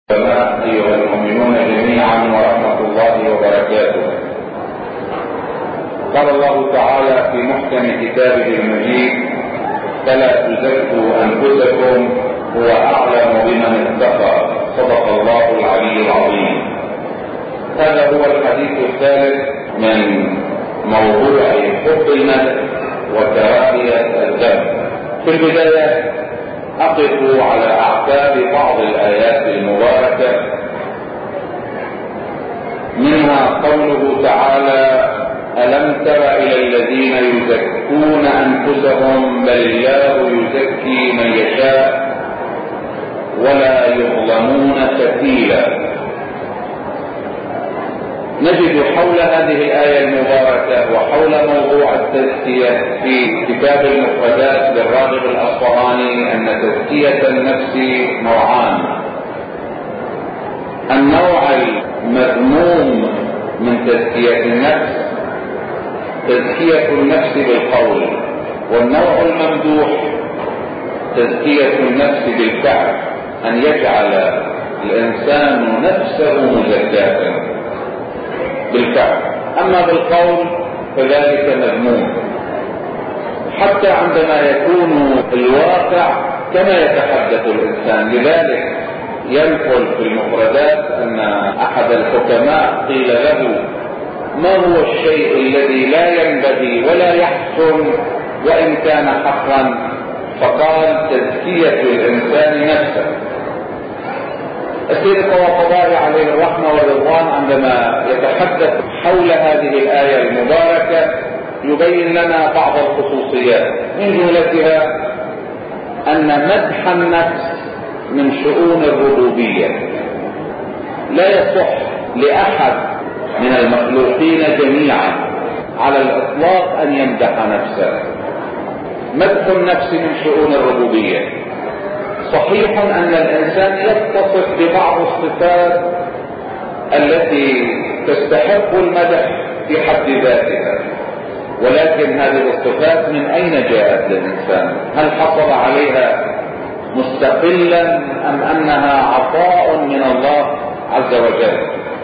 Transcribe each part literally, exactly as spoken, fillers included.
أيها المؤمنون جميعا ورحمة الله وبركاته. قال الله تعالى في محكم كتابه المجيد: فلا تزكوا أنفسكم هو أعلم بمن اتقى. صدق الله العلي العظيم. هذا هو الحديث الثالث من موضوع حب المدح وكراهية الذم. في البداية أقف على أعتاب بعض الآيات المباركة، منها قوله تعالى: ألم تر إلى الذين يزكون أنفسهم بل الله يزكي من يشاء ولا يظلمون فتيلا. نجد حول هذه الآية المباركة وحول موضوع التزكية في كتاب المفردات للراغب الأصفهاني أن تزكية النفس نوعان: النوع المذموم من تزكية النفس تزكية النفس بالقول، والنوع الممدوح تزكية النفس بالفعل، أن يجعل الإنسان نفسه مزكاة بالفعل. أما بالقول فذلك مذموم، حتى عندما يكون الواقع كما يتحدث الإنسان. لذلك ينقل في المفردات أن أحد الحكماء قيل له: ما هو الشيء الذي لا ينبغي ولا يحسن وإن كان حقا؟ فقال: تزكية الإنسان نفسه. السيد الطباطبائي عليه الرحمة والرضوان عندما يتحدث حول هذه الآية المباركة يبين لنا بعض الخصوصيات، من جملتها أن مدح النفس من شؤون الربوبية. لا يصح لأحد من المخلوقين جميعا على الإطلاق أن يمدح نفسه. مدح النفس من شؤون الربوبية. صحيح أن الإنسان يتصف ببعض الصفات التي تستحق المدح في حد ذاتها، ولكن هذه الصفات من أين جاءت للإنسان؟ هل حصل عليها مستقلا أم أنها عطاء من الله عز وجل؟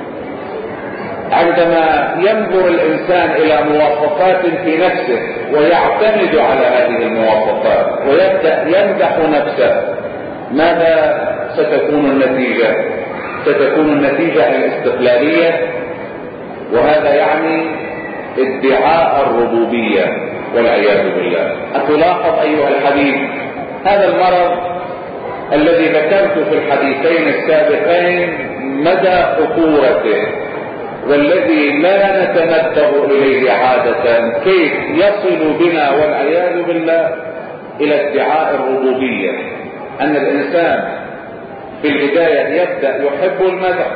عندما ينظر الإنسان إلى مواصفات في نفسه ويعتمد على هذه المواصفات ويبدأ يمدح نفسه، ماذا ستكون النتيجة؟ ستكون النتيجة الاستقلالية، وهذا يعني ادعاء الربوبية والعياذ بالله. أتلاحظ أيها الحبيب هذا المرض الذي ذكرت في الحديثين السابقين مدى خطورته، والذي لا نتنبه إليه عادة، كيف يصل بنا والعياذ بالله إلى ادعاء الربوبية. أن الإنسان في البداية يبدأ يحب المدح،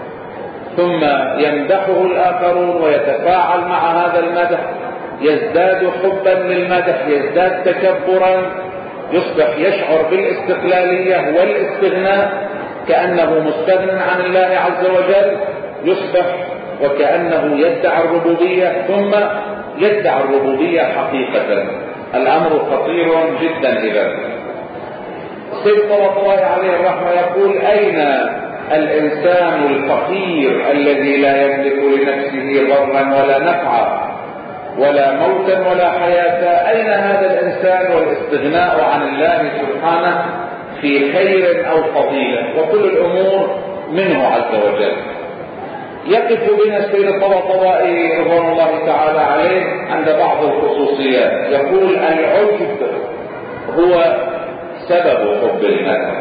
ثم يمدحه الآخرون ويتفاعل مع هذا المدح، يزداد حبا للمدح، يزداد تكبرا، يصبح يشعر بالاستقلالية والاستغناء كأنه مستغن عن الله عز وجل، يصبح وكأنه يدعي الربوبية ثم يدعي الربوبية حقيقة. الأمر خطير جدا. إذا السيد طباطبائي عليه الرحمة يقول: أين الإنسان الفقير الذي لا يملك لنفسه ضرا ولا نفعا ولا موتا ولا حياة؟ أين هذا الإنسان والاستغناء عن الله سبحانه في خير أو فضيلة؟ وكل الأمور منه عز وجل. يقف بنا السيد الطباطبائي رضوان الله تعالى عليه عند بعض الخصوصيات. يقول: العجب هو سبب حب المدح،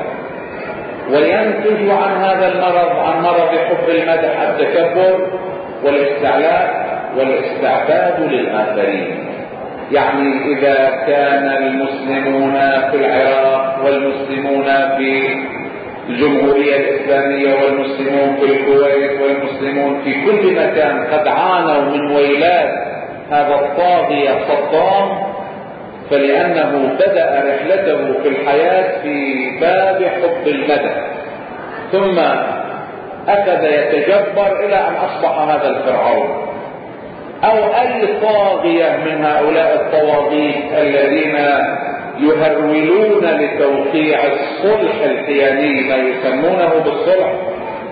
وينتج عن هذا المرض، عن مرض حب المدح، التكبر والاستعلاء والاستعباد للآخرين. يعني إذا كان المسلمون في العراق والمسلمون في الجمهورية الإسلامية والمسلمون في الكويت والمسلمون في كل مكان قد عانوا من ويلات هذا الطاغية صدام، فلأنه بدأ رحلته في الحياة في باب حب المدح، ثم أخذ يتجبر إلى أن أصبح هذا الفرعون أو أي طاغية من هؤلاء الطواغيت الذين يهرولون لتوقيع الصلح الحيادي، ما يسمونه بالصلح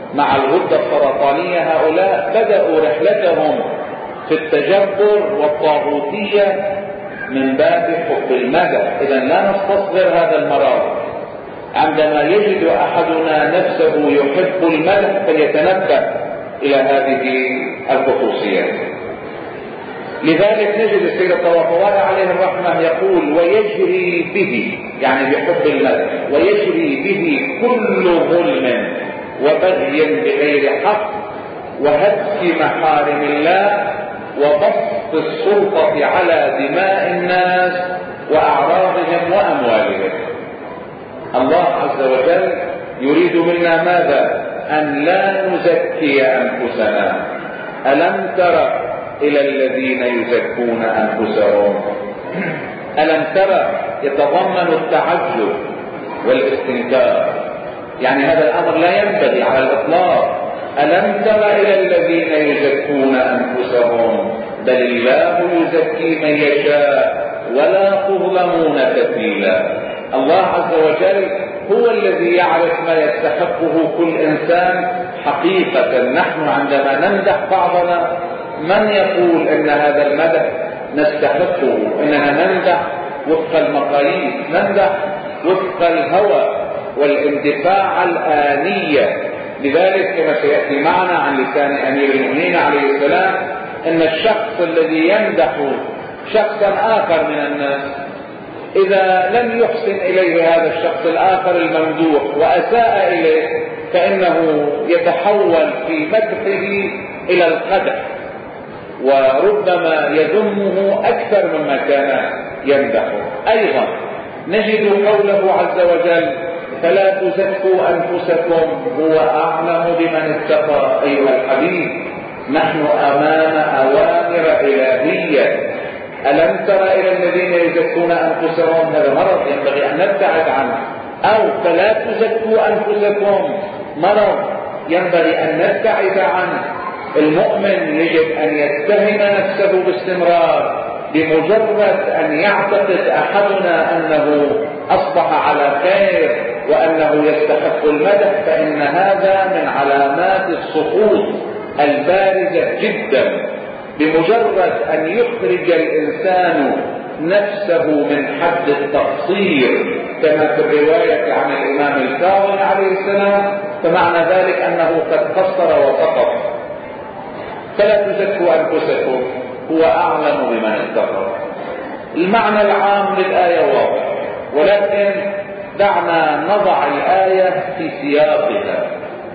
مع الغدة السرطانية هؤلاء بدأوا رحلتهم في التجبر والطاغوتية من باب حب المدح. إذا لا نستصغر هذا المرض. عندما يجد أحدنا نفسه يحب المدح فليتنبه إلى هذه الخصوصيات. لذلك نجد السيد الطوافي عليه الرحمة يقول ويجري به، يعني بحب المدح، ويجري به كل ظلم وبغي بغير حق وهتك محارم الله وبسط السلطة على دماء الناس وأعراضهم وأموالهم. الله عز وجل يريد منا ماذا؟ أن لا نزكي أنفسنا. ألم تر إلى الذين يزكون أنفسهم؟ ألم تر يتضمن التعجب والاستنكار، يعني هذا الأمر لا ينبغي على الإطلاق. ألم تر إلى الذين يزكون أنفسهم؟ بل الله يزكي من يشاء ولا تظلمون فتيلا. الله عز وجل هو الذي يعرف ما يستحقه كل إنسان حقيقة. نحن عندما نمدح بعضنا من يقول ان هذا المدح نستحقه؟ اننا نمدح وفق المقاييس، نمدح وفق الهوى والاندفاع الآنية. لذلك كما سيأتي معنا عن لسان أمير المؤمنين عليه السلام ان الشخص الذي يمدح شخصا آخر من الناس إذا لم يحسن إليه هذا الشخص الآخر الممدوح وأساء إليه فإنه يتحول في مدحه إلى القدح، وربما يذمه أكثر مما كان يمدحه. أيضا نجد قوله عز وجل فلا تزكوا أنفسكم هو أعلم بمن اتقى. أيها الحبيب، نحن أمام أوامر إلهية. ألم تر إلى الذين يزكون أنفسهم؟ هذا مرض ينبغي أن نبتعد عنه. أو فلا تزكوا أنفسكم، مرض ينبغي أن نبتعد عنه. المؤمن يجب أن يتهم نفسه باستمرار. بمجرد أن يعتقد أحدنا أنه أصبح على خير وأنه يستحق المدح فإن هذا من علامات السقوط البارزة جدا. بمجرد أن يخرج الإنسان نفسه من حد التقصير كما في الرواية عن الإمام الكاظم عليه السلام فمعنى ذلك أنه قد قصر وسقط. فلا تزكوا أنفسكم هو أعلم بمن اتقى. المعنى العام للآية واضح، ولكن دعنا نضع الآية في سياقها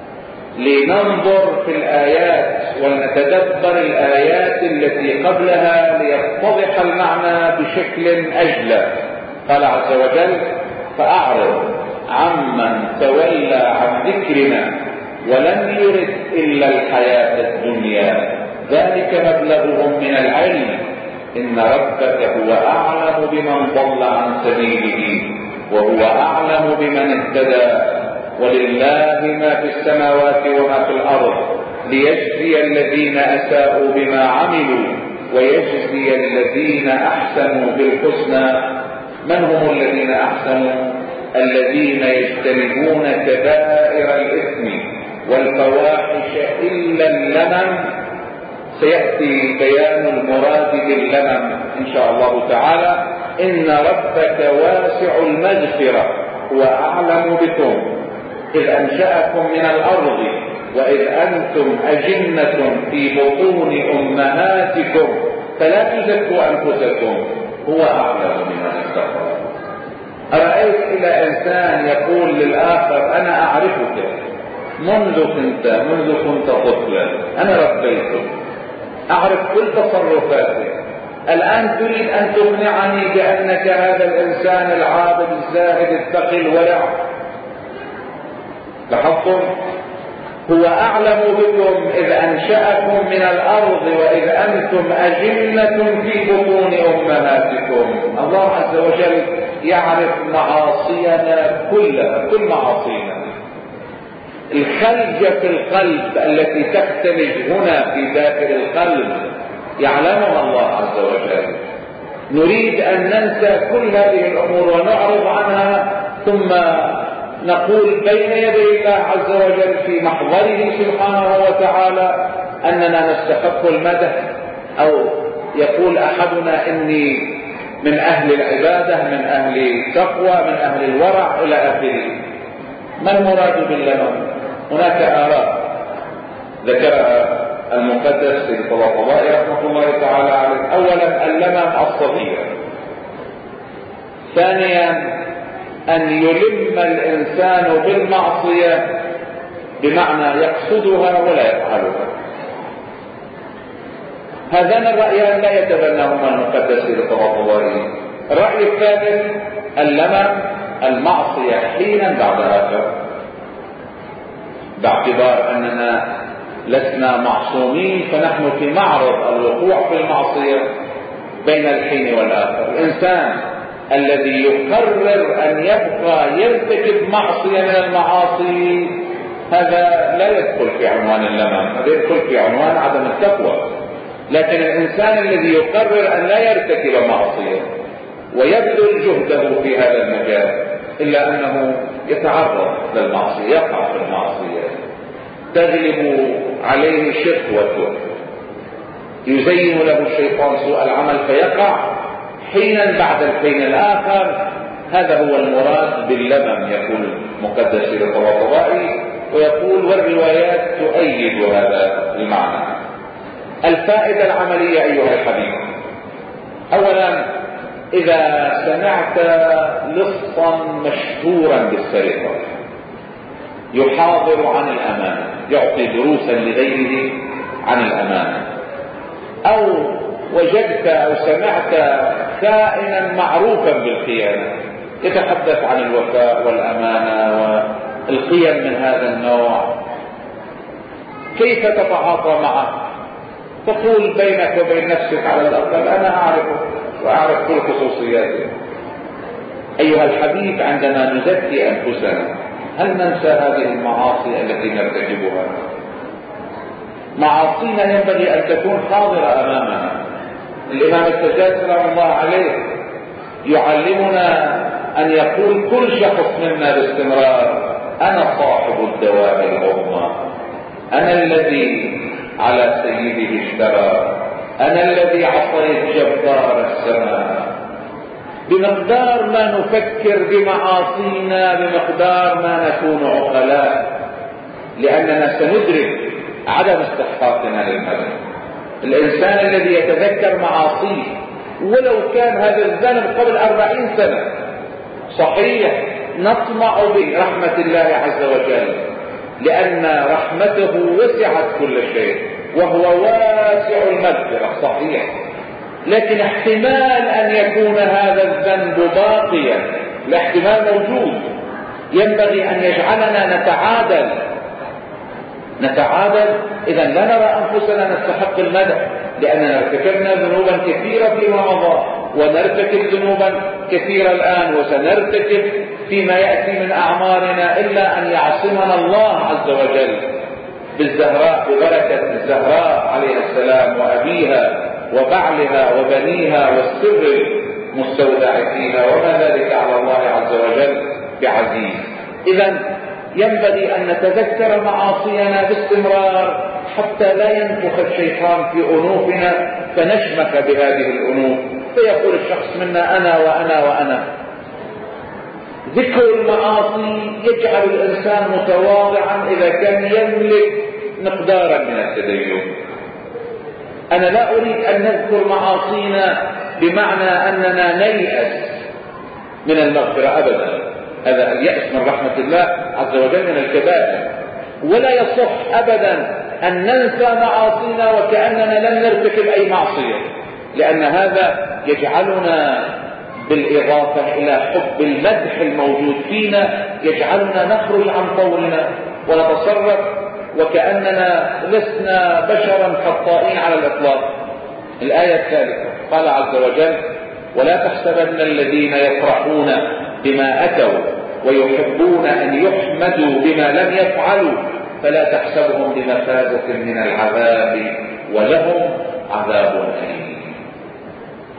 لننظر في الآيات ونتدبر الآيات التي قبلها ليتضح المعنى بشكل أجلى. قال عز وجل فأعرض عمن تولى عن ذكرنا ولم يرد إلا الحياة الدنيا ذلك مبلغهم من العلم إن ربك هو أعلم بمن ضل عن سبيله وهو أعلم بمن اهتدى ولله ما في السماوات وما في الأرض ليجزي الذين أساءوا بما عملوا ويجزي الذين أحسنوا بالحسنى. من هم الذين أحسنوا؟ الذين يجتنبون كبائر الإثم والفواحش إلا اللمم. سيأتي بيان المراد باللمم إن شاء الله تعالى. إن ربك واسع المغفرة هو أعلم بكم إذ أنشأكم من الأرض وإذ أنتم أجنة في بطون أمهاتكم فلا تزكوا أنفسكم هو أعلم بمن اتقى. أرأيت إلى إنسان يقول للآخر أنا أعرفك منذ كنت منذ كنت طفلا، أنا ربيتك، أعرف كل تصرفاتك، الآن تريد أن تقنعني بأنك هذا الإنسان العابد الزاهد التقي الورع. لاحظتم؟ هو أعلم بكم إذ أنشأكم من الأرض وإذ أنتم أجنة في بطون أمهاتكم. الله عز وجل يعرف معاصينا كلها، كل معاصينا. الخلجة في القلب التي تختلج هنا في داخل القلب يعلمها الله عز وجل. نريد أن ننسى كل هذه الأمور ونعرض عنها ثم نقول بين يدي الله عز وجل في محضره سبحانه وتعالى أننا نستحق المدح، أو يقول أحدنا إني من أهل العبادة، من أهل التقوى، من أهل الورع إلى آخره. ما المراد باللمم؟ هناك آراء ذكرها المقدس سيد الطباطبائي رحمه الله تعالى عليه. أولا اللمم الصغير، ثانيا أن يلم الإنسان بالمعصية بمعنى يقصدها ولا يفعلها. هذان الرأيان لا يتبناهما المقدس سيد الطباطبائي. الرأي الثالث اللمم المعصية حينا بعد آخر، باعتبار أننا لسنا معصومين فنحن في معرض الوقوع في المعصية بين الحين والآخر. الإنسان الذي يقرر أن يبقى يرتكب معصية من المعاصي هذا لا يدخل في عنوان اللمم، هذا يدخل في عنوان عدم التقوى. لكن الإنسان الذي يقرر أن لا يرتكب معصية ويبذل جهده في هذا المجال إلا أنه يتعرض للمعصية، يقع في المعصية، تغلب عليه شهوته، يزين له الشيطان سوء العمل فيقع حينا بعد الحين الآخر. هذا هو المراد باللمم، يقول المقدس سيد الطباطبائي، ويقول والروايات تؤيد هذا المعنى. الفائدة العملية أيها الحبيب، أولا إذا سمعت لصا مشهورا بالسرقة يحاضر عن الأمانة، يعطي دروسا لغيره عن الأمانة، أو وجدت أو سمعت خائنا معروفا بالخيانة يتحدث عن الوفاء والأمانة والقيم من هذا النوع، كيف تتعاطى معه؟ تقول بينك وبين نفسك على الأقل أنا أعرفه وأعرف كل خصوصياته. أيها الحبيب، عندما نزكي أنفسنا هل ننسى هذه المعاصي التي نرتكبها؟ معاصينا ينبغي أن تكون حاضرة أمامنا. الإمام السجاد سلام الله عليه يعلمنا أن يقول كل شخص منا باستمرار أنا صاحب الدواء العظمى، أنا الذي على سيده اشترى، أنا الذي عصيت جبار السماء. بمقدار ما نفكر بمعاصينا بمقدار ما نكون عقلاء، لأننا سندرك عدم استحقاقنا للمدح. الإنسان الذي يتذكر معاصيه ولو كان هذا الذنب قبل أربعين سنة، صحيح نطمع برحمة الله عز وجل لأن رحمته وسعت كل شيء وهو واسع المغفرة، صحيح، لكن احتمال أن يكون هذا الذنب باقيا، الاحتمال موجود، ينبغي أن يجعلنا نتعادل نتعادل إذا لا نرى أنفسنا نستحق المدح، لأننا ارتكبنا ذنوبا كثيرة فيما مضى ونرتكب ذنوبا كثيرة الآن وسنرتكب فيما يأتي من أعمارنا، إلا أن يعصمنا الله عز وجل بالزهراء، ببركة الزهراء عليه السلام وأبيها وبعلها وبنيها والسر المستودع فيها، وما ذلك على الله عز وجل بعزيز. إذا ينبغي أن نتذكر معاصينا باستمرار حتى لا ينفخ الشيطان في أنوفنا فنشمخ بهذه الأنوف فيقول الشخص منا أنا وأنا وأنا. ذكر المعاصي يجعل الإنسان متواضعا إذا كان يملك مقدارا من التدين. أنا لا أريد أن نذكر معاصينا بمعنى أننا نيأس من المغفرة أبدا، هذا اليأس من رحمة الله عز وجل من الكبائر، ولا يصح أبدا أن ننسى معاصينا وكأننا لم نرتكب أي معصية، لأن هذا يجعلنا بالإضافة إلى حب المدح الموجود فينا يجعلنا نخرج عن طورنا ونتصرف وكأننا لسنا بشرا خطائين على الإطلاق. الآية الثالثة قال عز وجل ولا تحسبن الذين يفرحون بما أتوا ويحبون أن يحمدوا بما لم يفعلوا فلا تحسبهم بمفازة من العذاب ولهم عذاب أليم.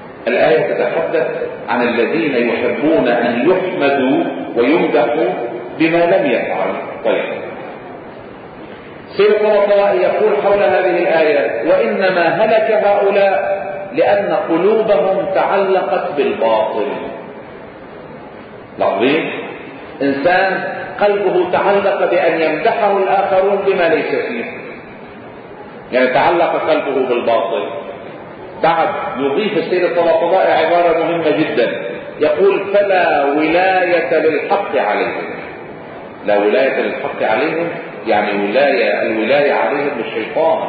الآية تتحدث عن الذين يحبون أن يحمدوا ويمدحوا بما لم يفعل. طيب، سيد الطبطبائي يقول حول هذه الآية: وإنما هلك هؤلاء لأن قلوبهم تعلقت بالباطل. العظيم، إنسان قلبه تعلق بأن يمدحه الآخرون بما ليس فيه، يعني تعلق قلبه بالباطل. بعد يضيف السيد الطبطبائي عبارة مهمة جدا، يقول: فلا ولاية للحق عليهم. لا ولاية للحق عليهم يعني ولاية الولاية عليهم بالشيطان،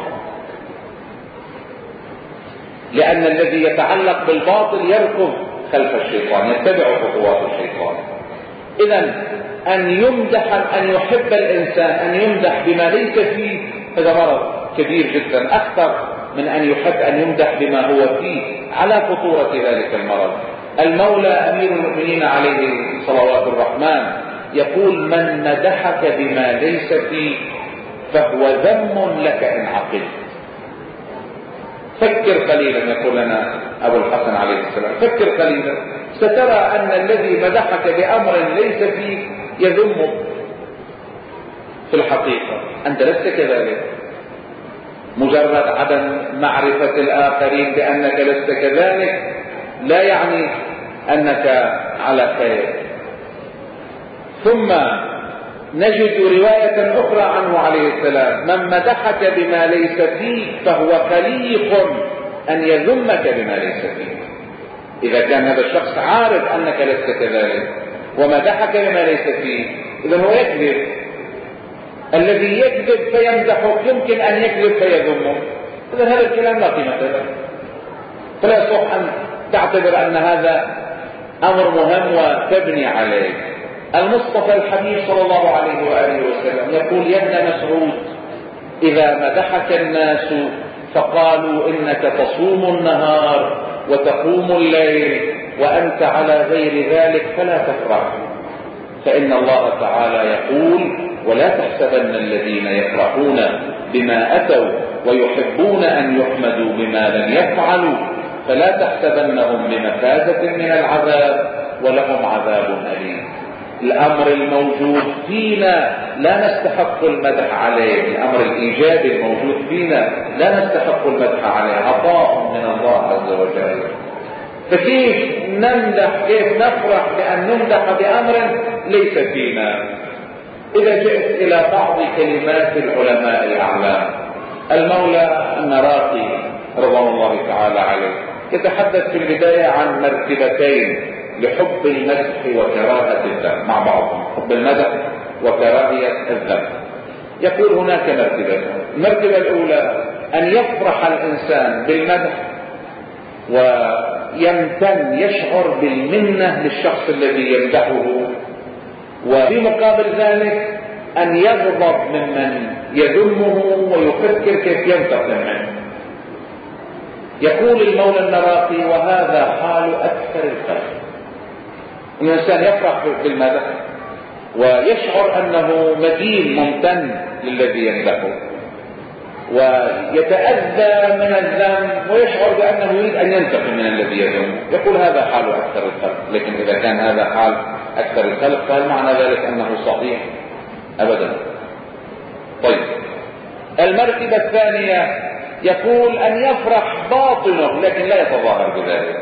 لأن الذي يتعلق بالباطل يركض خلف الشيطان، يتبع خطوات الشيطان. إذن أن يمدح، أن يحب الإنسان أن يمدح بما ليس فيه، هذا مرض كبير جدا، أكثر من أن يحب أن يمدح بما هو فيه، على خطورة ذلك المرض. المولى أمير المؤمنين عليه صلوات الرحمن يقول: من مدحك بما ليس فيه فهو ذم لك إن عقلت. فكر قليلا، يقول لنا أبو الحسن عليه السلام، فكر قليلا سترى أن الذي مدحك بأمر ليس فيه يذمك في الحقيقة. أنت لست كذلك. مجرد عدم معرفة الآخرين بأنك لست كذلك لا يعني أنك على خير. ثم نجد رواية أخرى عنه عليه السلام: من مدحك بما ليس فيه فهو خليق أن يذمك بما ليس فيه. إذا كان هذا الشخص عارف أنك لست كذلك ومدحك بما ليس فيه، إذن هو يكذب. الذي يكذب فيمدحك يمكن أن يكذب فيذمك، إذن هذا الكلام لا قيمة له. فلا يصح أن تعتبر أن هذا أمر مهم وتبني عليه. المصطفى الحبيب صلى الله عليه وآله وسلم يقول: يا ابن مسعود، إذا مدحك الناس فقالوا إنك تصوم النهار وتقوم الليل وأنت على غير ذلك فلا تفرح، فإن الله تعالى يقول: ولا تحسبن الذين يفرحون بما أتوا ويحبون أن يحمدوا بما لم يفعلوا فلا تحسبنهم بمفازة من العذاب ولهم عذاب أليم. الأمر الموجود فينا لا نستحق المدح عليه، الأمر الإيجابي الموجود فينا لا نستحق المدح عليه، عطاء من الله عز وجل. فكيف نمدح، كيف نفرح بأن نمدح بأمر ليس فينا؟ إذا جئت إلى بعض كلمات العلماء الأعلام، المولى النراقي رضوان الله تعالى عليه يتحدث في البداية عن مرتبتين لحب المدح وكراهة الذم مع بعضهم، حب المدح وكراهية الذم. يقول: هناك مرتبة. المرتبة الأولى أن يفرح الإنسان بالمدح ويمتن، يشعر بالمنة للشخص الذي يمدحه، وفي مقابل ذلك أن يغضب ممن يذمه ويفكر كيف ينتقم منه. يقول المولى النراقي: وهذا حال أكثر الخلق. الإنسان يفرح بالمدح ويشعر أنه مدين ممتن للذي يمدحه، ويتأذى من الذم ويشعر بأنه يريد أن ينتقم من الذي يذمه. يقول: هذا حال أكثر الخلق. لكن إذا كان هذا حال أكثر الخلق فهل معنى ذلك أنه صحيح؟ أبدا. طيب، المرتبة الثانية يقول: أن يفرح باطنه لكن لا يتظاهر بذلك.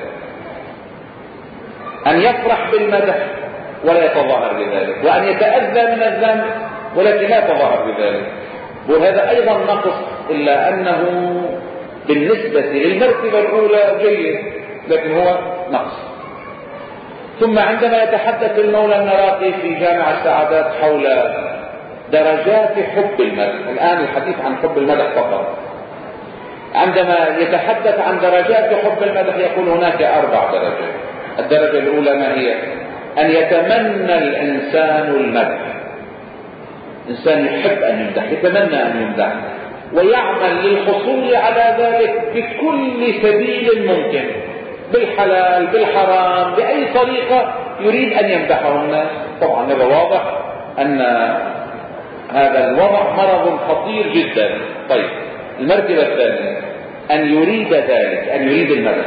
أن يفرح بالمدح ولا يتظاهر بذلك، وأن يتأذى من الذنب ولكن لا يتظاهر بذلك. وهذا أيضا نقص، إلا أنه بالنسبة للمرتبة الأولى جيد، لكن هو نقص. ثم عندما يتحدث المولى النراقي في جامع السعادات حول درجات حب المدح، الآن الحديث عن حب المدح فقط، عندما يتحدث عن درجات حب المدح يقول: هناك أربع درجات. الدرجة الأولى ما هي؟ أن يتمنى الإنسان المدح. إنسان يحب أن يمدح، يتمنى أن يمدح، ويعمل للحصول على ذلك بكل سبيل ممكن، بالحلال بالحرام بأي طريقة يريد أن يمدحه الناس. طبعا هذا واضح أن هذا الوضع مرض خطير جدا. طيب، المرتبة الثانية أن يريد ذلك، أن يريد المدح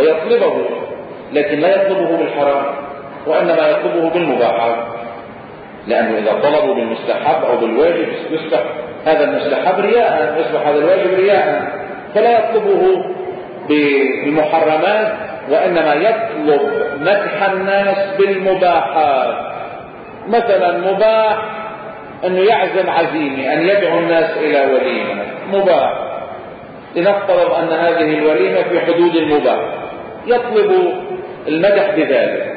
ويطلبه، لكن لا يطلبه بالحرام وإنما يطلبه بالمباحات. لأنه إذا طلبوا بالمستحب أو بالواجب يصبح هذا المستحب رياء، يصبح هذا الواجب رياء، فلا يطلبه بالمحرمات، وإنما يطلب مدح الناس بالمباحات. مثلا مباح أنه يعزم عزيمة، أن يدعو الناس إلى وليمة، مباح، لنفترض أن هذه الوليمة في حدود المباح، يطلب المدح بذلك.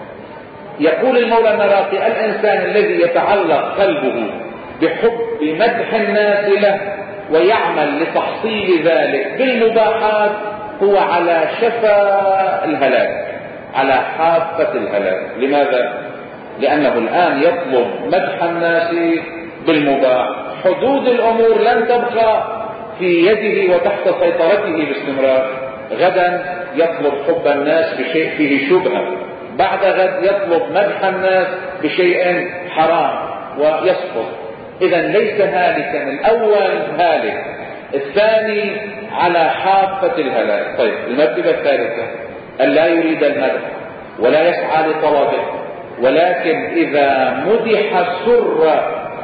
يقول المولى النراقي: الإنسان الذي يتعلق قلبه بحب مدح الناس له ويعمل لتحصيل ذلك بالمباحات هو على شفا الهلاك، على حافة الهلاك. لماذا؟ لأنه الآن يطلب مدح الناس بالمباح، حدود الأمور لن تبقى في يده وتحت سيطرته باستمرار. غدا يطلب حب الناس بشيء فيه شبهة، بعد غد يطلب مدح الناس بشيء حرام ويسقط. إذا ليس هالكا، الأول هالك، الثاني على حافة الهلاك. طيب المرتبة الثالثة أن لا يريد المدح ولا يسعى لطلبه، ولكن إذا مدح سر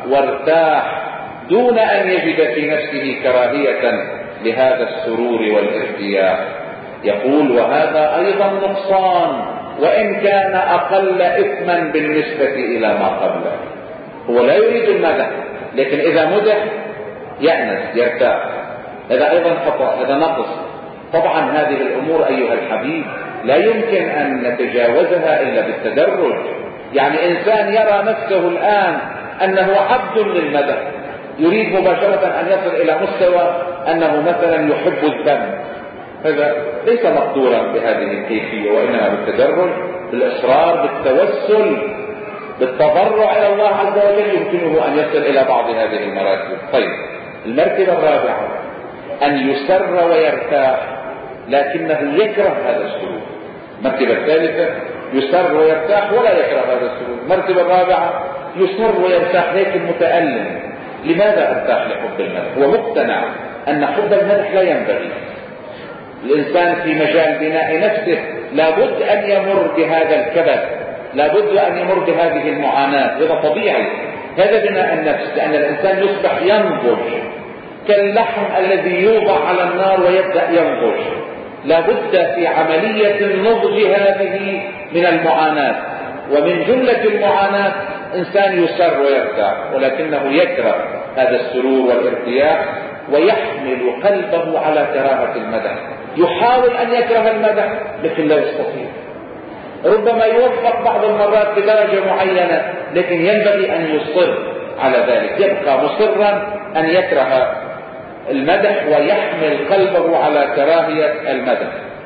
وارتاح دون أن يجد في نفسه كراهية لهذا السرور والارتياح. يقول: وهذا أيضا نقصان وإن كان أقل إثما بالنسبة إلى ما قبله. هو لا يريد المدح، لكن إذا مدح يأنس يرتاح، هذا أيضا خطأ، هذا نقص. طبعا هذه الأمور أيها الحبيب لا يمكن أن نتجاوزها إلا بالتدرج. يعني إنسان يرى نفسه الآن أنه عبد للمدح، يريد مباشرة أن يصل إلى مستوى أنه مثلا يحب الذنب، هذا ليس مقدورا بهذه الكيفية، وإنما بالتدرج، بالإصرار، بالتوسل، بالتضرع إلى الله عز وجل يمكنه أن يصل إلى بعض هذه المراتب. طيب المرتبة الرابعة أن يسر ويرتاح لكنه يكره هذا السلوك. المرتبة الثالثة يسر ويرتاح ولا يكره هذا السلوك. المرتبة الرابعة يسر ويرتاح لكن متألم. لماذا ارتاح لحب المدح؟ هو مقتنع أن حب المدح لا ينبغي. الإنسان في مجال بناء نفسه لابد أن يمر بهذا الكبد، لابد أن يمر بهذه المعاناة، هذا طبيعي، هذا بناء النفس، لأن الإنسان يصبح ينضج كاللحم الذي يوضع على النار ويبدأ ينضج. لابد في عملية النضج هذه من المعاناة، ومن جملة المعاناة إنسان يسر ويرتاح ولكنه يكره هذا السرور والارتياح ويحمل قلبه على كراهة المدح. يحاول أن يكره المدح لكن لا يستطيع. ربما يوفق بعض المرات بدرجة معينة، لكن ينبغي أن يصر على ذلك، يبقى مصرا أن يكره المدح ويحمل قلبه على كراهية المدح.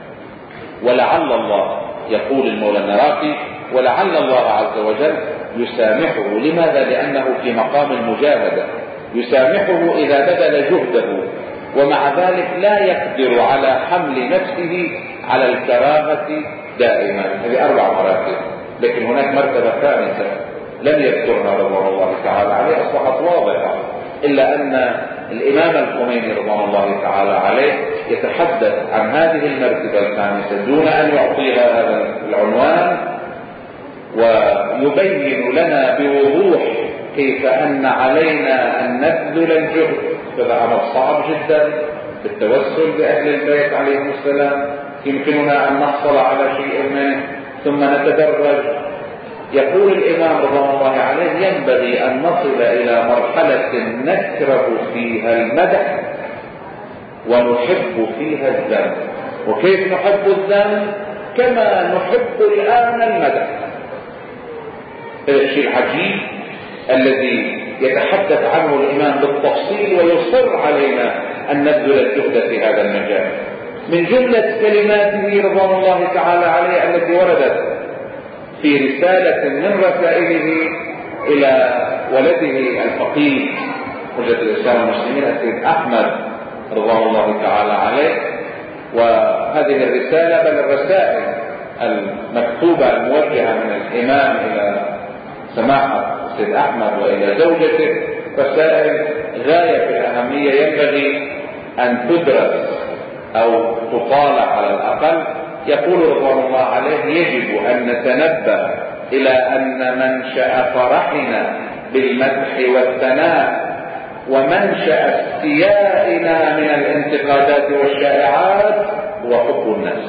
ولعل الله، يقول المولى النراقي، ولعل الله عز وجل يسامحه. لماذا؟ لأنه في مقام المجاهدة، يسامحه إذا بذل جهده، ومع ذلك لا يقدر على حمل نفسه على الكراهة دائما. هذه أربع مراتب، لكن هناك مرتبة خامسة لم يذكرها رضوان الله تعالى عليه، أصبحت واضحة، إلا أن الإمام الخميني رضوان الله تعالى عليه يتحدث عن هذه المرتبة الخامسة دون أن يعطيها هذا العنوان، ويبين لنا بوضوح كيف أن علينا أن نبذل الجهد. هذا أمر صعب جدا بالتوسل بأهل البيت عليهم السلام، يمكننا أن نحصل على شيء منه ثم نتدرج. يقول الإمام رضوان الله عليه: ينبغي أن نصل إلى مرحلة نكره فيها المدح ونحب فيها الذم. وكيف نحب الذم؟ كما نحب الآن المدح. هذا الشيء العجيب الذي يتحدث عنه الإمام بالتفصيل ويصر علينا أن نبذل الجهد في هذا المجال. من جملة كلماته رضوان الله تعالى عليه التي وردت في رسالة من رسائله إلى ولده الفقيه حجة الإسلام المسلمين السيد أحمد رضوان الله تعالى عليه. وهذه الرسالة بل الرسائل المكتوبة الموجهة من الإمام إلى سماحة السيد أحمد وإلى زوجته رسائل غاية في الأهمية، ينبغي أن تدرس أو تطالع على الأقل. يقول رضوان الله عليه: يجب أن نتنبه إلى أن منشأ فرحنا بالمدح والثناء ومنشأ استيائنا من الانتقادات والشائعات هو حب النفس،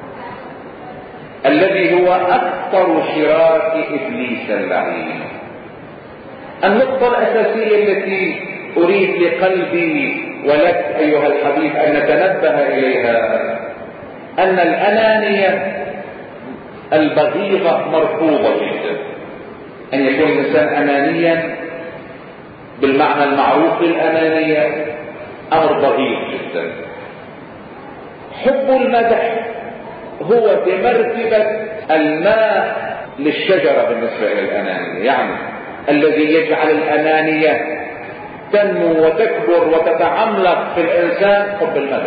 الذي هو أكثر شراك إبليس اللعين. النقطة الأساسية التي أريد لقلبي ولك أيها الحبيب أن نتنبه إليها أن الأنانية البغيضة مرفوضة جدا. أن يكون الإنسان أنانيا بالمعنى المعروف للأنانية أمر بغيض جدا. حب المدح هو بمرتبة الماء للشجرة بالنسبة للأنانية، يعني الذي يجعل الأنانية تنمو وتكبر وتتعمق في الإنسان حب المدح،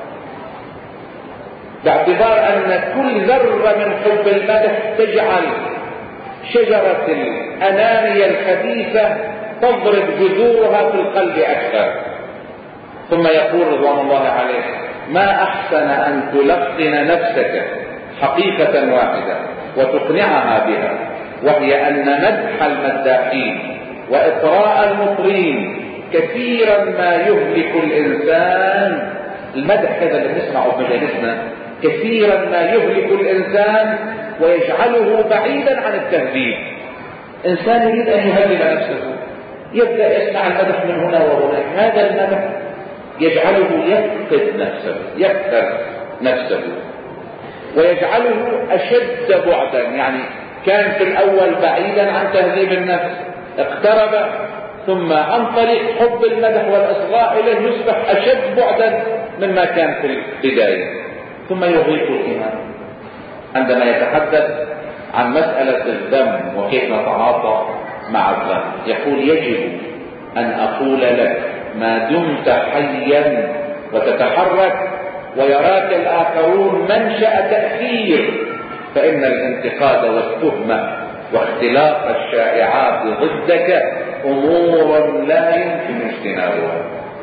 باعتبار أن كل ذرة من حب المدح تجعل شجرة الأنانية الخبيثة تضرب جذورها في القلب أكثر. ثم يقول رضوان الله عليه: ما أحسن أن تلقن نفسك حقيقة واحدة وتقنعها بها، وهي أن مدح المداحين وإطراء المطرين كثيرا ما يهلك الإنسان. المدح هذا اللي نسمعه في مجالسنا كثيرا ما يهلك الإنسان ويجعله بعيدا عن التهذيب. إنسان يريد أن يهذب نفسه يبدأ يسمع المدح من هنا وهناك، هذا المدح يجعله يفقد نفسه، يكثر نفسه ويجعله أشد بعدا. يعني كان في الأول بعيدا عن تهذيب النفس، اقترب ثم عن طريق حب المدح والإصغاء إليه يصبح أشد بعدا مما كان في البداية. ثم يغيق الإمام عندما يتحدث عن مسألة الذم وكيف نتعاطى مع الذم، يقول: يجب أن أقول لك ما دمت حيا وتتحرك ويراك الآخرون منشأ تأثير، فإن الانتقاد والتهمة واختلاق الشائعات ضدك أمور لا يمكن اجتنابها.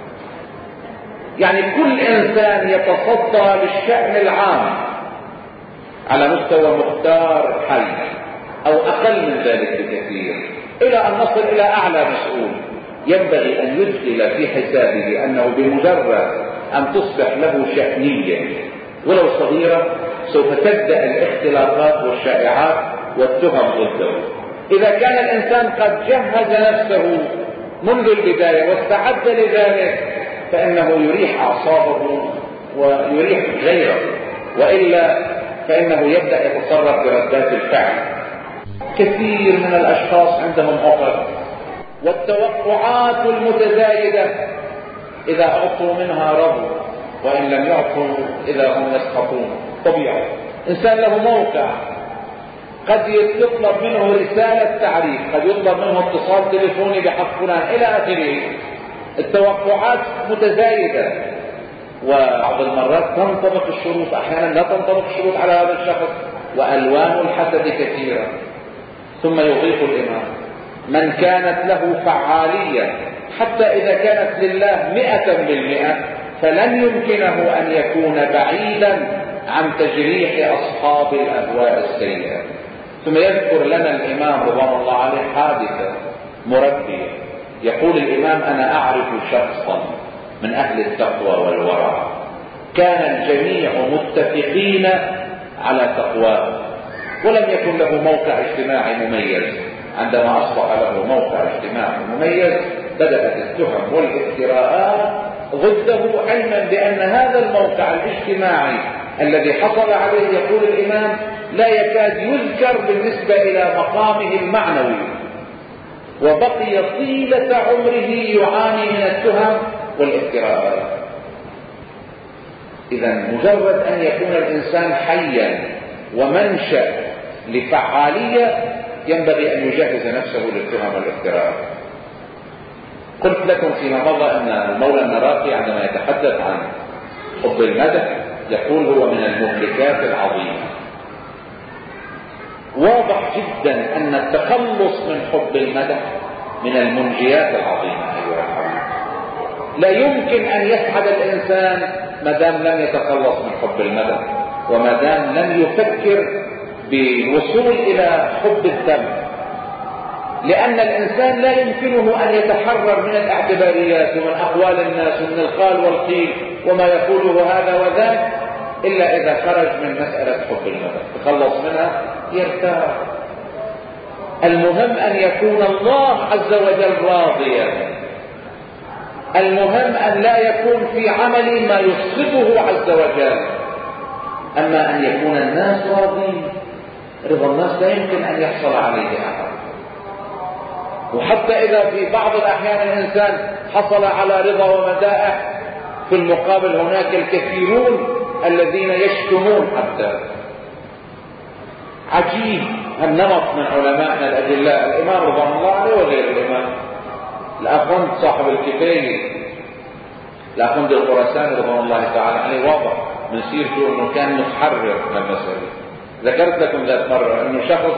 يعني كل إنسان يتصدى للشأن العام على مستوى مختار حي أو أقل من ذلك بكثير إلى أن نصل إلى أعلى مسؤول، ينبغي أن يدخل في حسابه أنه بمجرد أن تصبح له شأنية ولو صغيرة سوف تبدأ الاختلاقات والشائعات والتهم ضده. إذا كان الإنسان قد جهز نفسه منذ البداية واستعد لذلك فإنه يريح أعصابه ويريح غيره، وإلا فإنه يبدأ يتصرف بردات الفعل. كثير من الأشخاص عندهم عقد والتوقعات المتزايدة، إذا أعطوا منها رضوا وإن لم يعطوا إذا هم يسخطون. طبيعي إنسان له موقع قد يطلب منه رسالة تعريف، قد يطلب منه اتصال تليفوني بحق فلان إلى آخره. التوقعات متزايدة، وبعض المرات تنطبق الشروط، أحيانا لا تنطبق الشروط على هذا الشخص، وألوان الحسد كثيرة. ثم يضيف الإمام: من كانت له فعالية حتى إذا كانت لله مئة بالمئة فلن يمكنه أن يكون بعيدا عن تجريح أصحاب الأهواء السيئة. ثم يذكر لنا الإمام رضوان الله عليه حادثة مربية. يقول الإمام: أنا أعرف شخصا من أهل التقوى والورع كان الجميع متفقين على تقواه ولم يكن له موقع اجتماعي مميز. عندما أصبح له موقع اجتماعي مميز بدأت التهم والافتراءات ضده، علما بأن هذا الموقع الاجتماعي الذي حصل عليه يقول الإمام لا يكاد يذكر بالنسبة إلى مقامه المعنوي، وبقي طيلة عمره يعاني من التهم والافتراءات. إذا مجرد أن يكون الإنسان حيا ومنشأ لفعالية ينبغي أن يجهز نفسه للتهم والافتراءات. قلت لكم فيما مضى أن المولى النراقي عندما يتحدث عن حب المدح يقول هو من المهلكات العظيمة. واضح جدا أن التخلص من حب المدح من المنجيات العظيمة أيها الحبيب. لا يمكن أن يسعد الإنسان ما دام لم يتخلص من حب المدح، وما دام لم يفكر بوصول إلى حب الذنب، لأن الإنسان لا يمكنه أن يتحرر من الاعتباريات ومن أقوال الناس ومن القال والقيل وما يقوله هذا وذاك إلا إذا خرج من مسألة حب المدح، تخلص منها يرتاح. المهم أن يكون الله عز وجل راضيا، المهم أن لا يكون في عملي ما يصيبه عز وجل. أما أن يكون الناس راضين، رضا الناس لا يمكن أن يحصل عليه أحد. وحتى إذا في بعض الأحيان الإنسان حصل على رضا ومدائح، في المقابل هناك الكثيرون الذين يشتمون. حتى عجيب النمط من علمائنا الأجلاء، الإمام رضوان الله عليه وغير الإمام، الأخوند صاحب الكفاية، الأخوند الخراساني رضوان الله تعالى عليه، واضح من سيرته أنه كان متحرر من المسألة. ذكرت لكم ذات مرة أنه شخص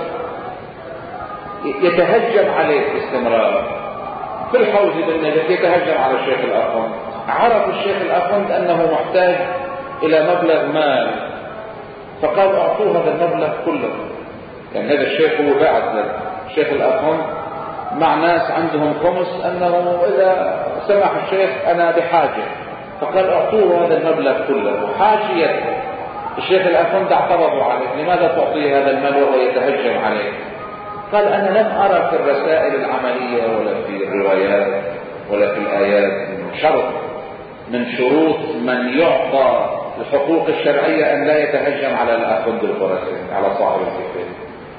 يتهجم عليه باستمرار في الحوزة بالنجف، يتهجم على الشيخ الأخوند. عرف الشيخ الأخوند أنه محتاج إلى مبلغ مال، فقال أعطوه هذا المبلغ كله. يعني هذا الشيخ هو بعث للشيخ الأخوند مع ناس عندهم خمس، أنه إذا سمح الشيخ أنا بحاجة، فقال أعطوه هذا المبلغ كله. حاشية الشيخ الأخوند اعترضوا عليه، لماذا تعطيه هذا المال وهو يتهجم عليه؟ قال أنا لم أرى في الرسائل العملية ولا في الروايات ولا في الآيات شرط من شروط من يعطى الحقوق الشرعية أن لا يتهجم على الأخوند الخراساني، على صاحب الكفاية.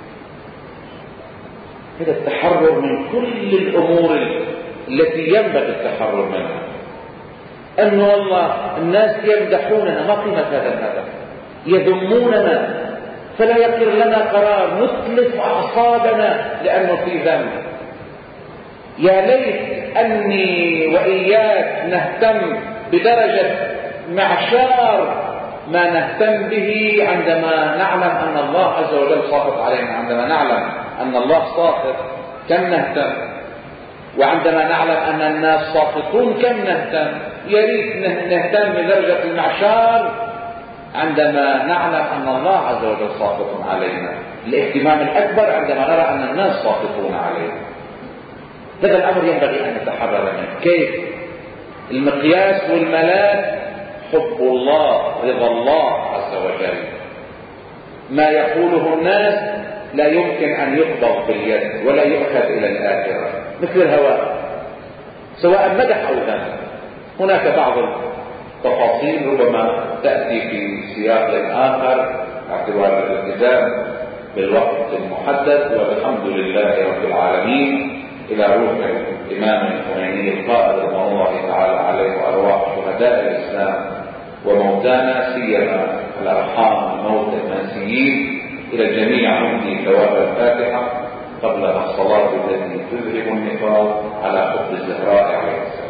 هذا التحرر من كل الأمور التي ينبغي التحرر منها. أن والله الناس يمدحوننا، ما قيمة هذا المدح؟ يذموننا، فلا يقر لنا قرار نتلف أعصابنا لأنه في ذنب. يا ليت أني وإياك نهتم بدرجة معشار ما نهتم به عندما نعلم أن الله عز وجل ساخط علينا. عندما نعلم أن الله ساخط كم نهتم، وعندما نعلم أن الناس ساخطون كم نهتم. يا ريت نهتم بدرجة المعشار عندما نعلم أن الله عز وجل ساخط علينا. الاهتمام الأكبر عندما نرى أن الناس ساخطون علينا. هذا الأمر ينبغي أن نتحرر منه. كيف؟ المقياس والملاذ حب الله، رضا الله عز وجل. ما يقوله الناس لا يمكن أن يقبض باليد ولا يؤخذ إلى الآخرة، مثل الهواء سواء مدح أو ذم. هناك بعض التفاصيل ربما تأتي في سياق آخر باعتبار الالتزام بالوقت المحدد. والحمد لله رب العالمين، إلى روح الإمام الخميني القائد رضوان الله تعالى عليه وأرواح شهداء الإسلام وموتانا، سيما الأرحام الموت المنسيين، إلى الجميع عندي ثواب الفاتحة قبل الصلاة التي تذهب النفاق على حب الزهراء عليه السلام.